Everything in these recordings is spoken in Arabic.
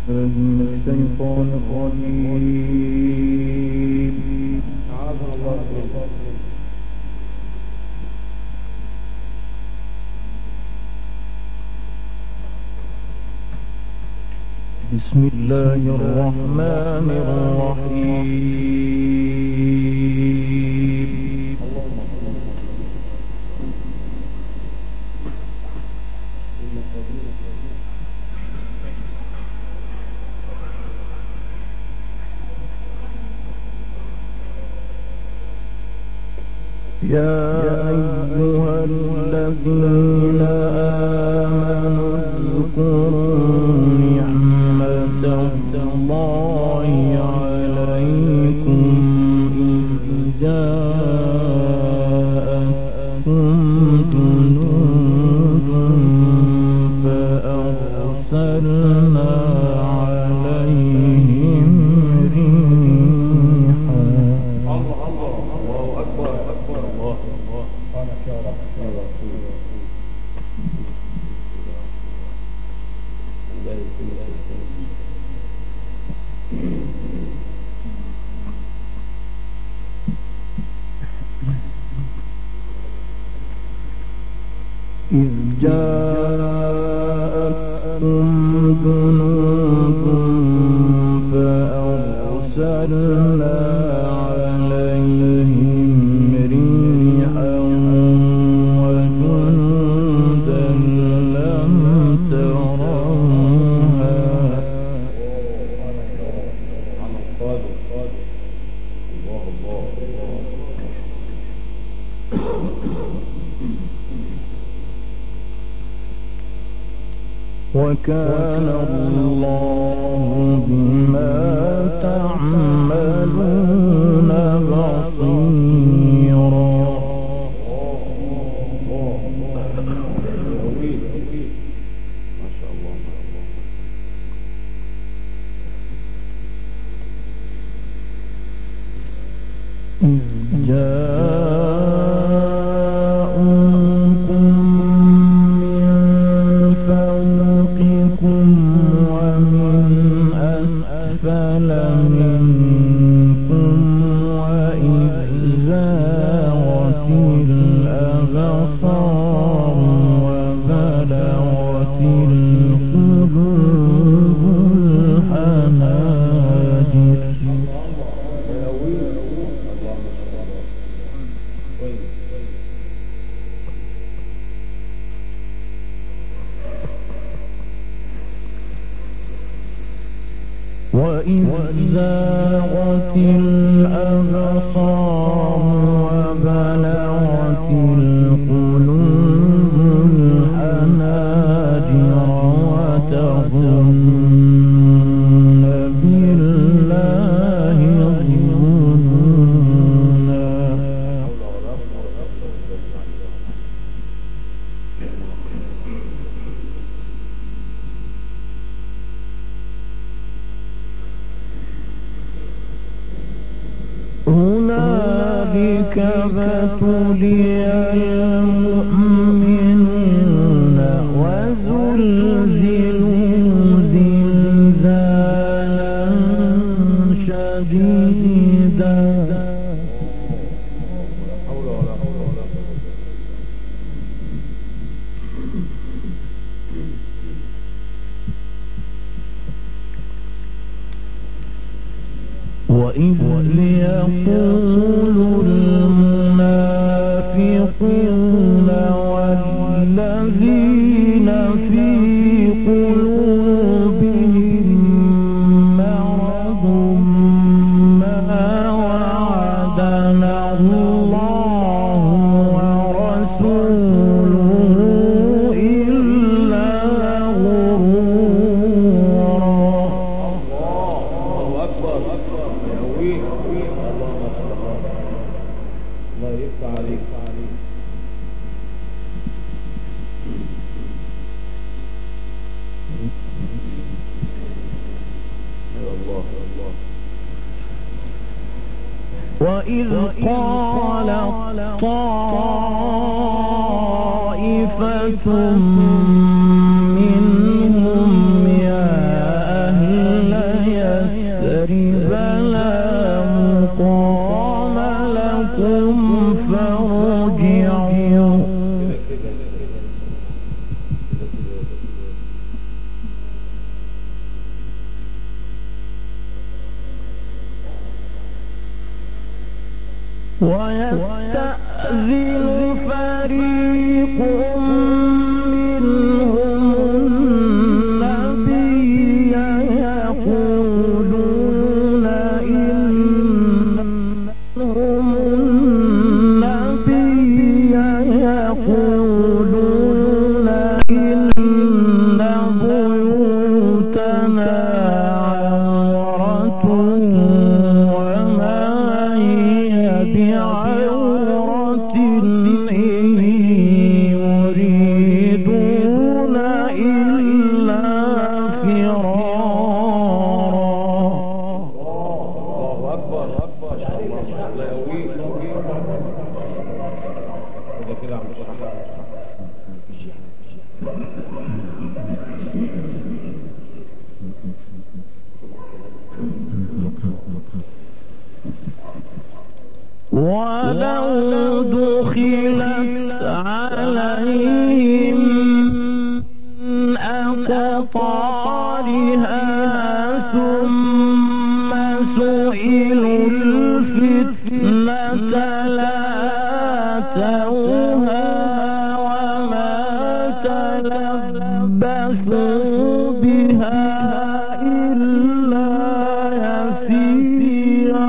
من الشيطان الرجيم. بسم الله الرحمن الرحيم. يا أيها الذين آمنوا اذكروا نعمة الله عليكم إذ جاءتكم جنود فأرسلنا عليهم ريحا. الله أكبر. إذ جاءتكم جنود فأرسلنا عليهم ريحا وجنودا لم تروها. وكان الله بما تعملون بصيرا. ما شاء الله. إذ جاءوكم من فوقكم ومن أسفل منكم وإذ زاغت الأبصار وبلغت القلوب الحناجر. وإذ زاغت الأبصار وبلغت القلوب الحناجر وتظنون بالله الظنونا. هنالك ابتلي المؤمنون وزلزلوا زلزالا شديدا. وإذ يقول المنافقون والذين في قلوبهم مرض ما وعدنا الله ورسوله إلا غرورا. الله أكبر. الله يفتح عليك. وإذ قالت طائفة منهم يا أهل ويستأذن فريق منهم النبي يقولون إن بيوتنا عورة وما هي بعورة إن يريدون إلا ولو دخلت عليهم أقطارها ثم سئلوا الفتنة لآتوها وما تلبثوا بها إلا يسيرا.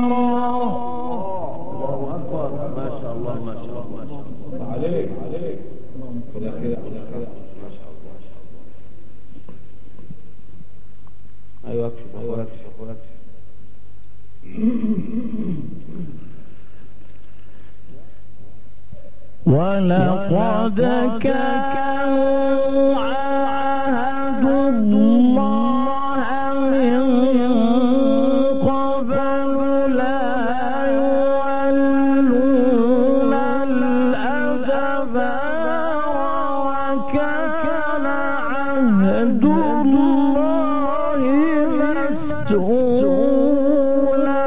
ولقد كانوا عاهدوا الله من قبل لا يولون الأدبار وكان عهد الله مسؤولا.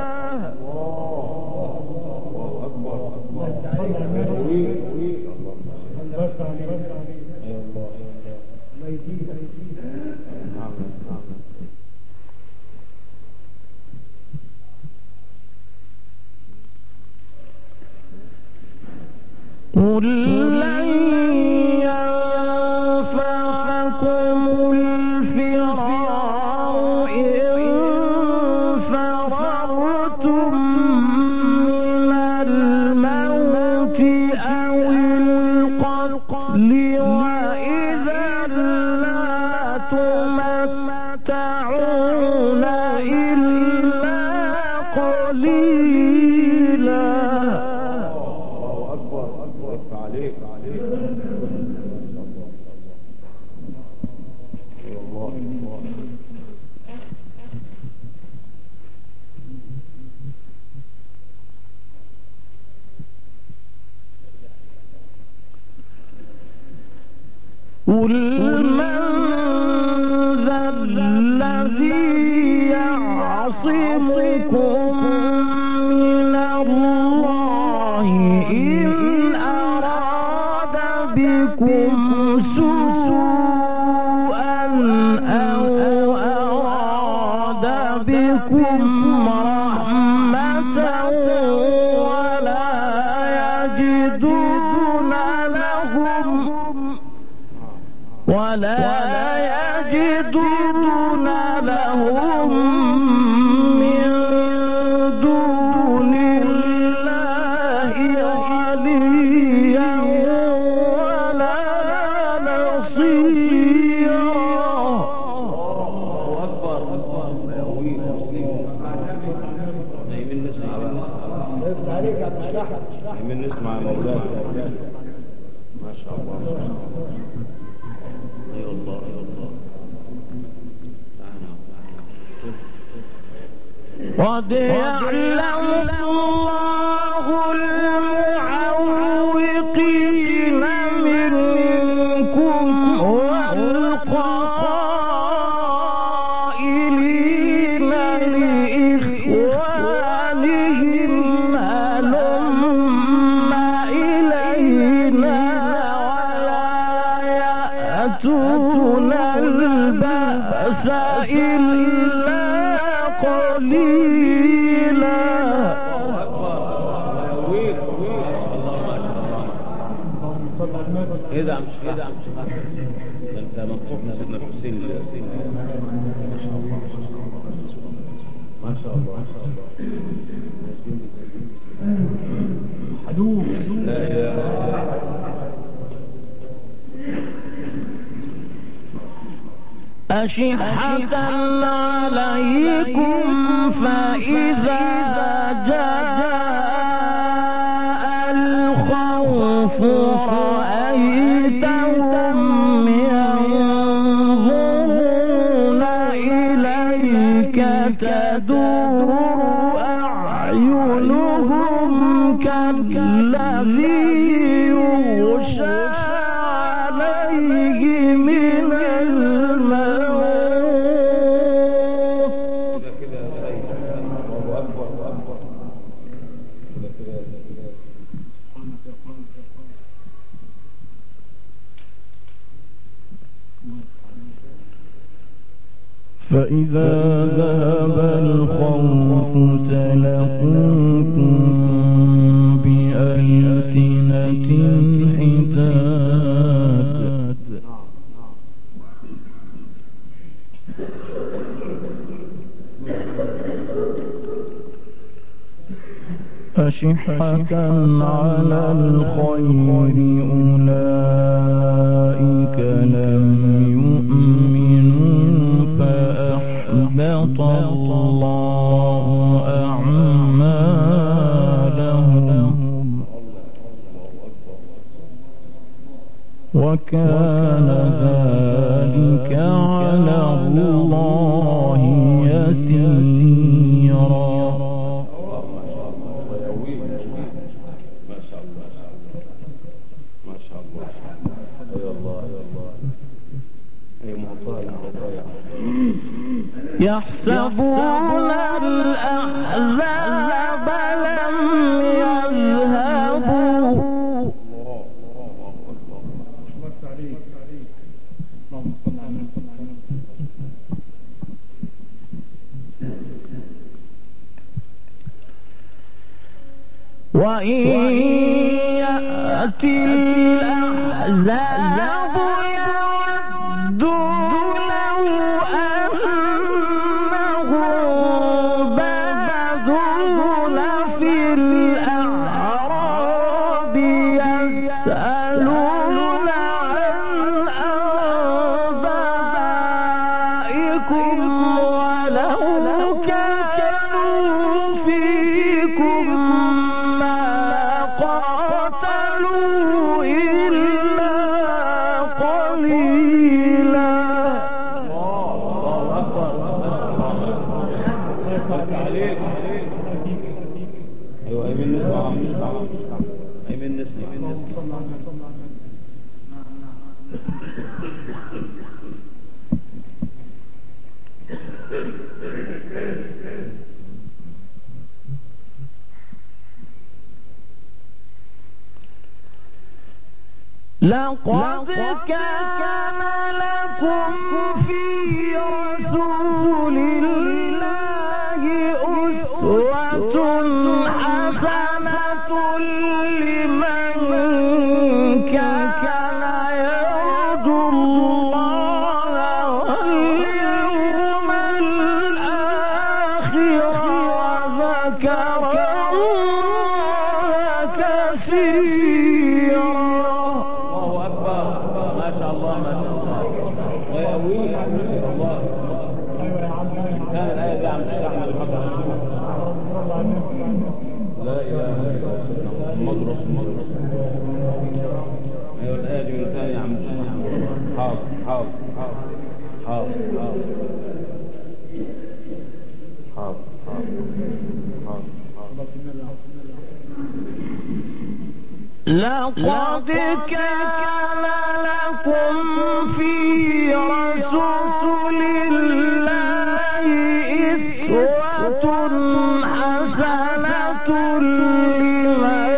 قل لن ينفعكم الفرار إن فررتم من الموت أو القتل وإذا لا تمتعون إلا قليلا. قل من ذا الذي يعصمكم من الله إن أراد بكم سوءا أو أراد بكم رحمة ولا يجدون لهم من دون الله وليا ولا نصيرا. من نسمع مولانا ما شاء الله. اي والله اي والله. قد يعلم الله المعوقين منكم والقائلين لإخوانهم هلم إلينا ولا يأتون البأس إلا قليلا. ايه ده مش كده انت منطوق من سيدنا الحسين ما شاء الله ما شاء الله حدوث لا اله أشحة عليكم فإذا جاء الخوف رأيتهم ينظرون إليك تدور أعينهم كالذي يغشى عليه من الموت. فإذا ذهب الخوف سلقوكم بألسنة حداد أشحة على الخير أولئك لم يؤمنوا فأحبط الله أعمالهم وكان ذلك على الله يسيرا. يحسبون الأحزاب لم يذهبوا وإن يأتي الأحزاب يودوا لو أنهم بادون في الأعراب يسألون عن أنبائكم ولو كانوا فيكم قاتلوا إلا قليلا. الله أكبر. أيوة أيمن نسمع أيمن نسمع لقد كان لكم في رسول الله أسوة حسنة لمن كان يرجو الله واليوم الآخر وذكر الله كثيرا. لا إله إلا الله محمد رسول الله. أيوة الآية دي من ثاني يا عم. حاضر حاضر حاضر حاضر لقد كان لكم في رسول الله أسوة حسنة لمن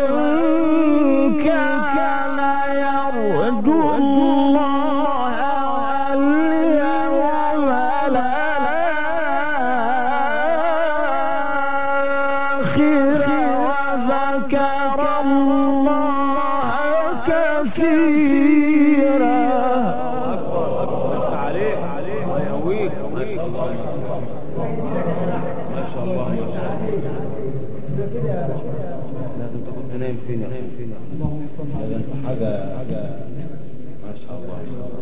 كان يرجو الله واليوم الآخر وذكر الله كثيرا. يقويك. ما شاء الله ما شاء الله. لازم تكون نايم فينا. هذا انت حاجه ما شاء الله.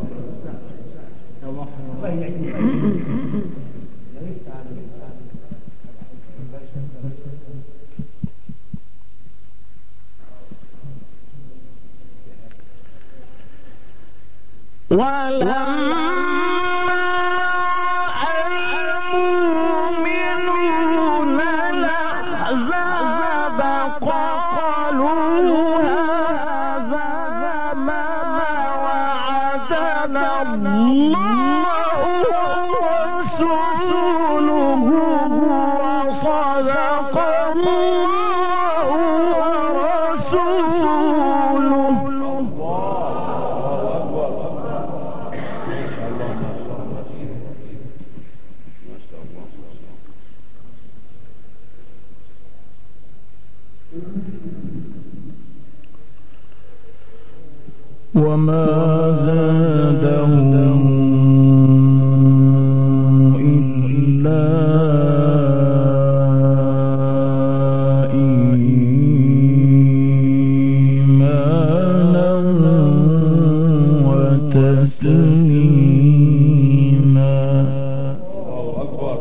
المؤمنون الأحزاب قالوا هذا ما وعدنا الله ورسوله وصدق الله ورسوله. وما زادهم إلا إيمانا وتسليما. الله أكبر.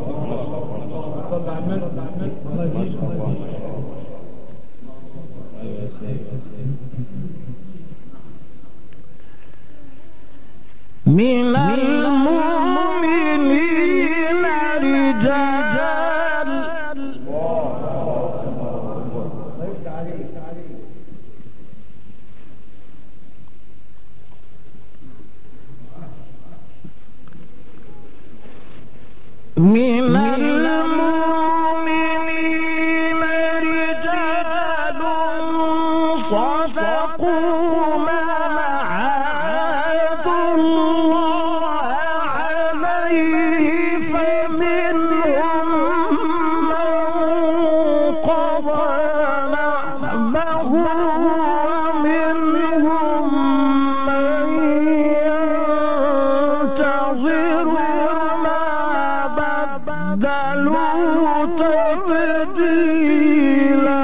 من المؤمنين رجال من المؤمنين رجال صدقوا ما عاهدوا الله عليه فمنهم من قضى نحبه ومنهم من ينتظر وما بدلوا تبديلا.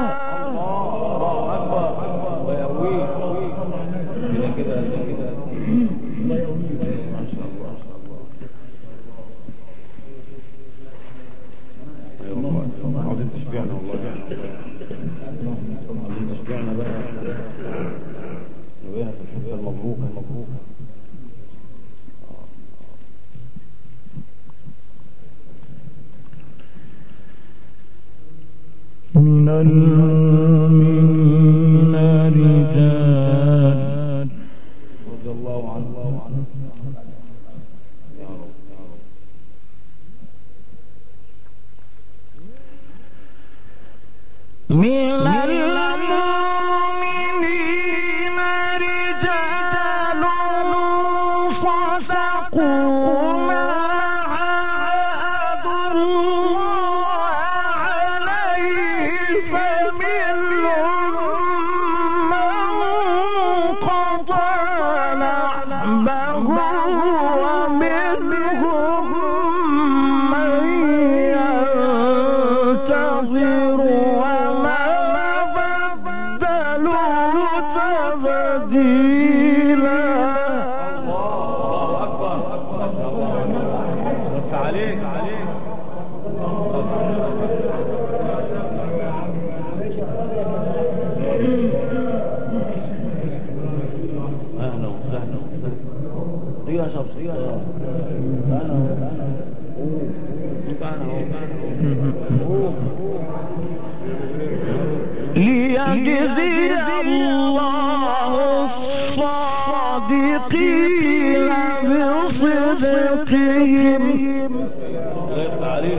عاوزين تشبيعنا والله. عاوزين تشبيعنا بقى نبيها في الحته المبروكه. من المؤمنين رجال رضي الله عنه يا رب. من المؤمنين رجال صدقوا ما عاهدوا الله عليه فمنهم من قضى نحبه ومنهم من ينتظر وما بدلوا تبديلا. الله أكبر. بس عليك أهلا وسهلا. يا شخص ليجزي الله الصادقين بصدقهم. عليك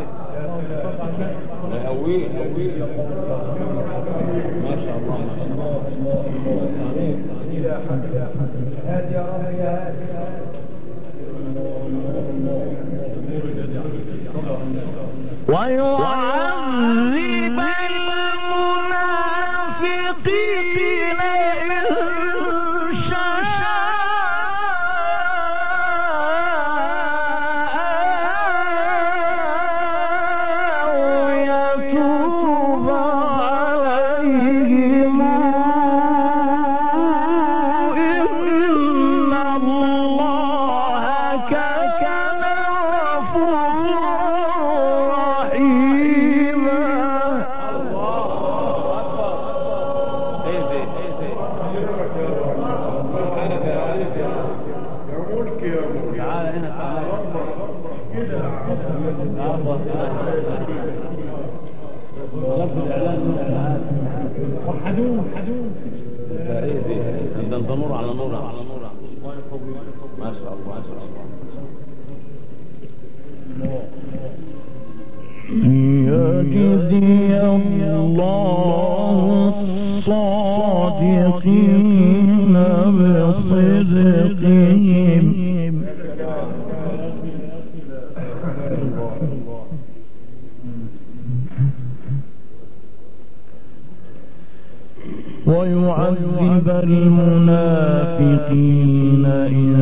يقويه. ما شاء الله. هادي يا رب يا هادي. ويعذب المنافقين إن شاء طلبت الاعلان حدود ده نور على نور ما شاء الله ما شاء الله. ليجزي الله الصادقين بصدقهم ويعذب المنافقين إن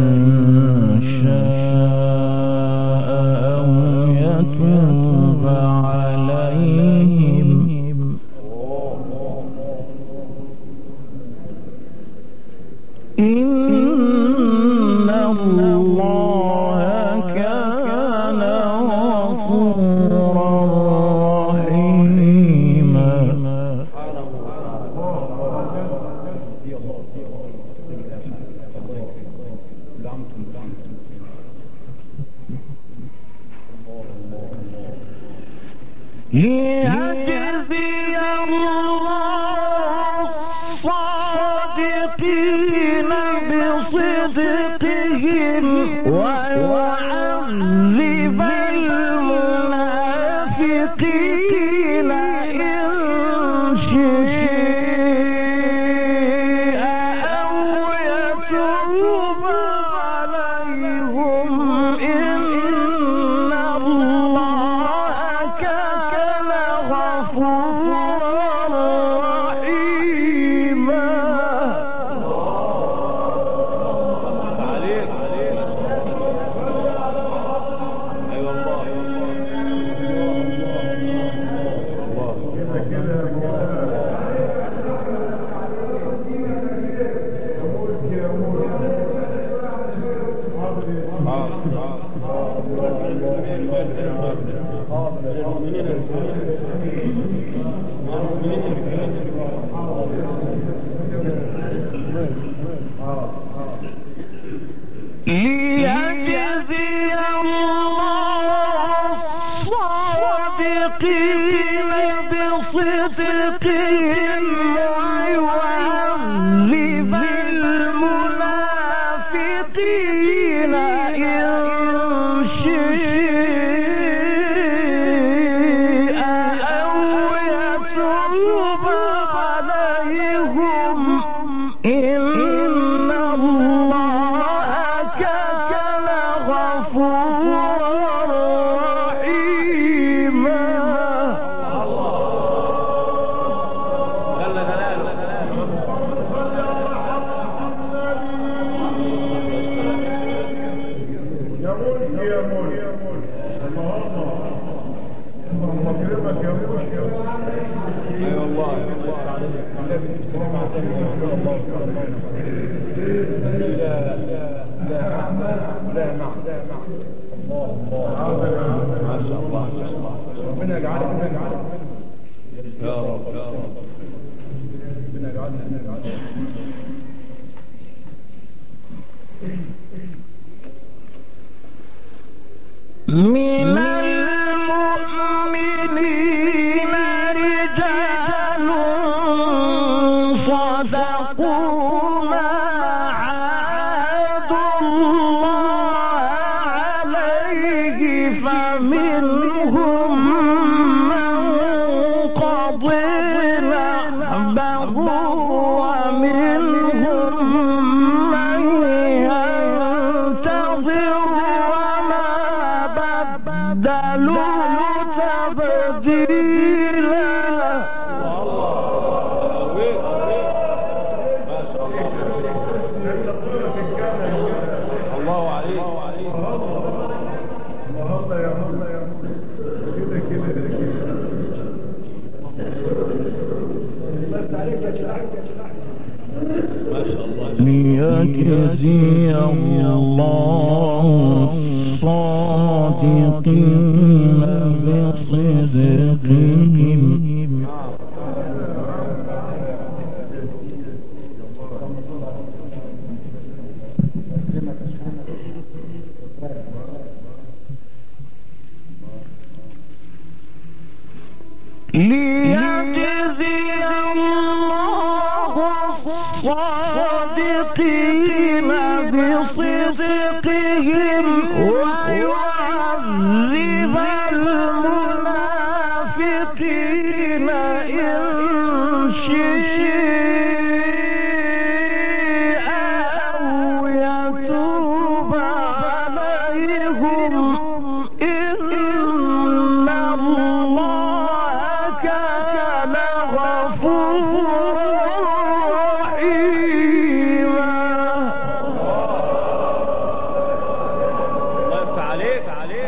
شاء أو يتوب عليهم إن الله كان غفورا رحيما. ليجزي الله الصادقين بصدقهم ويعذب المنافقين إن شاء أو يتوب عليهم إن الله كان غفورا رحيما. ليجزي الله الصادقين بصدقهم ويعذب المنافقين إن شاء أو يتوب عليهم إن الله كان غفورا رحيما. ربنا يجعلك يا رب ربنا يجعلنا من المؤمنين رجال صدقوا ما عاهدوا الله عليه فمنهم من قضى نحبه ومنهم من ينتظر وما بدلوا تبديلا. الله عليك الله يا مولا يا مولا كده بس عليك يا شيخ ما شاء الله. ليجزي الله الصادقين بصدقهم ليجزي الله الصادقين بصدقهم ويعذب المنافقين إن شاء أو يتوب عليهم إن الله كان غفورا رحيما. الله يفتح عليك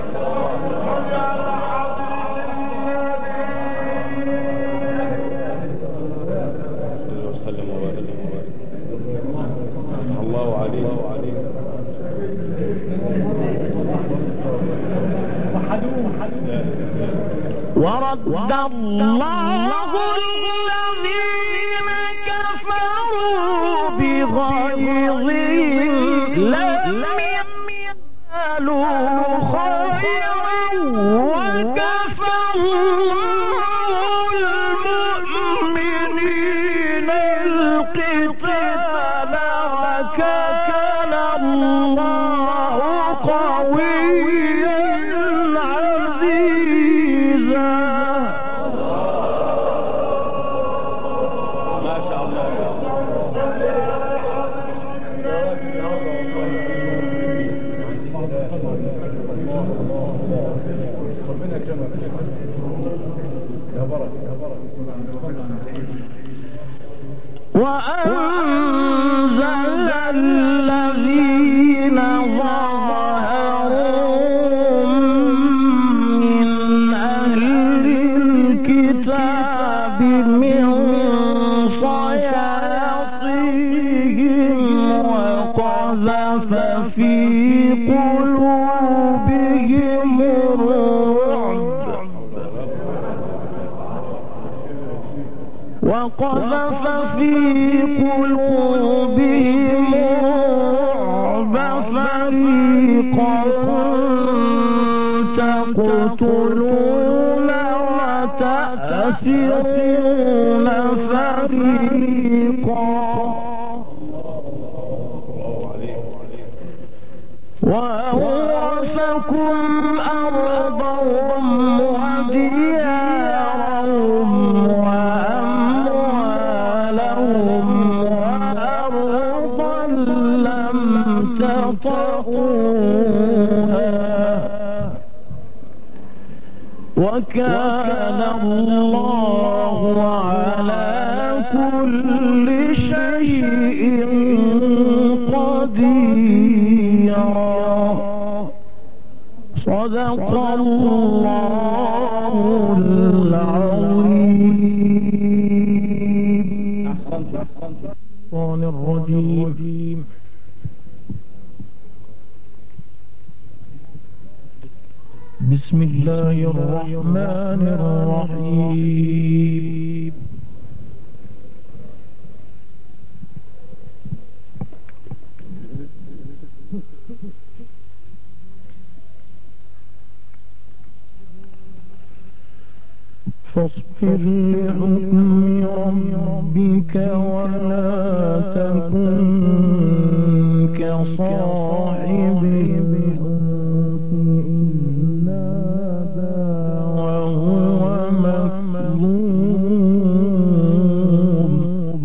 وسلم وبارك الله عليه ورد الله الذين كفروا بغيظهم لم ينالوا خيرا وكفى الله المؤمنين القتال وكان الله قويا عزيزا. ما شاء الله. وأنزل الذين ظاهرهم من أهل الكتاب من صياصيهم وقذف في قلوبهم الرعب فريقا تقتلون وتأسرون فريقا وأورثكم أرضهم وديارهم وأموالهم وأرضا لم تطئوها وكان الله على كل شيء قديرا. صدق الله العظيم. الشيطان الرجيم. بسم الله الرحمن الرحيم. فاصبر لحكم ربك ولا تكن كصاحب الحوت إذ نادى وهو مكظوم.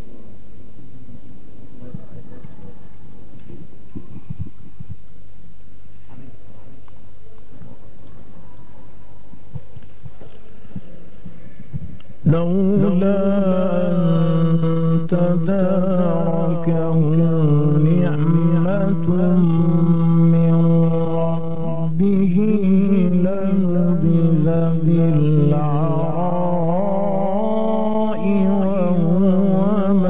لولا أن تداركه نعمة من ربه لنبذ بالعراء وهو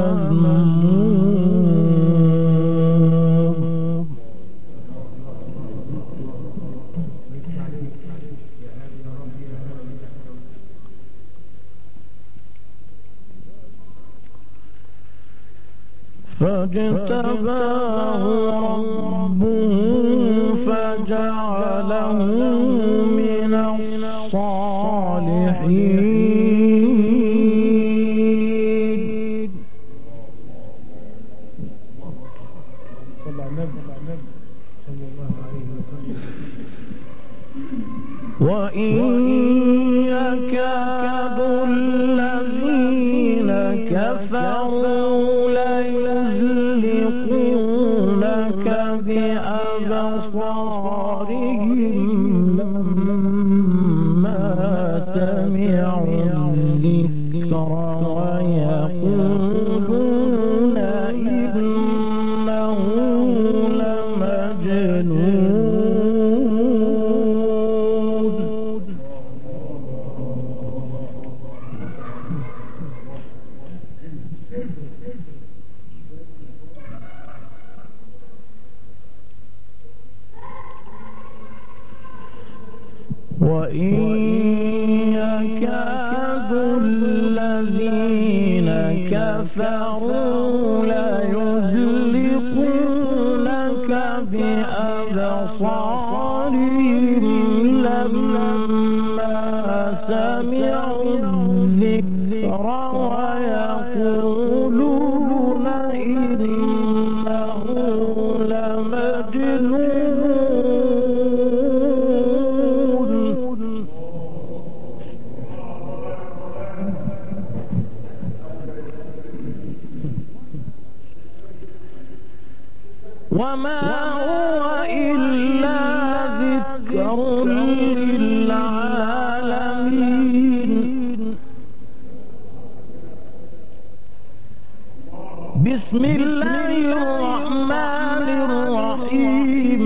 مذموم. فاجتباه ربه فجعله من الصالحين. وإن يكاد الذين كفروا ليزلقونك بأبصارهم لما سمعوا الذكر ويقولون إنه لمجنون. وإن يكاد الذين كفروا ليزلقونك بأبصارهم لما سمعوا الذكر ويقولون إنه لمجنون. وما هو إلا ذكر للعالمين. بسم الله الرحمن الرحيم.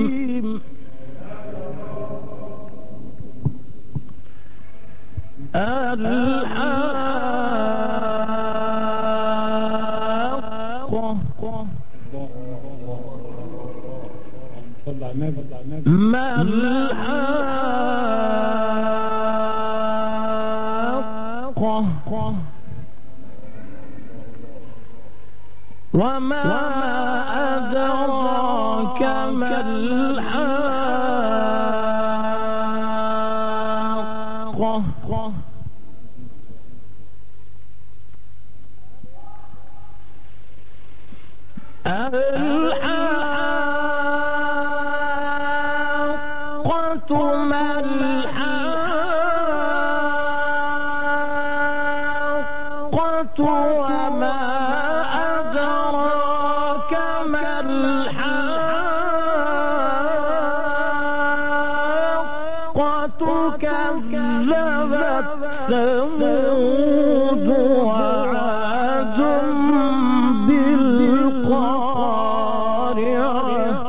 الحاقة ما الحاقة وما أدراك ما الحاقة ما الحاقة وما أدراك ما الحاقة كذبت ثمود وعاد بالقارعة.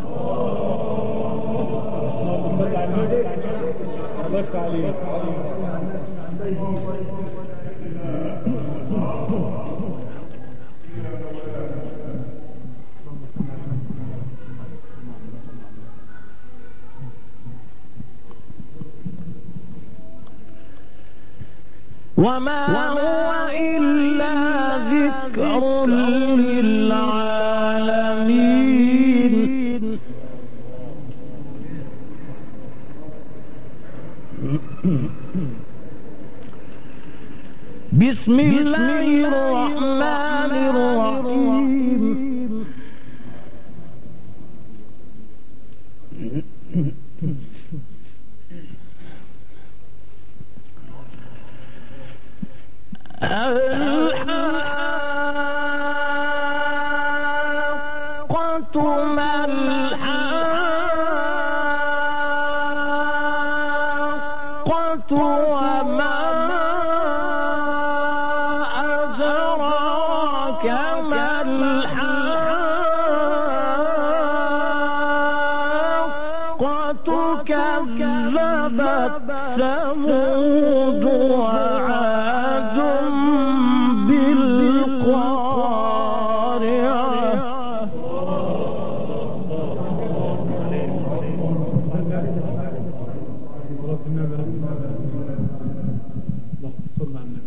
وما هو إلا ذكر للعالمين. بسم الله الرحمن الرحيم. الحاقة ما الحاقة وما أدراك ما الحاقة كذبت ثمود وعاد بالقارعة. اللهم صل على النبي.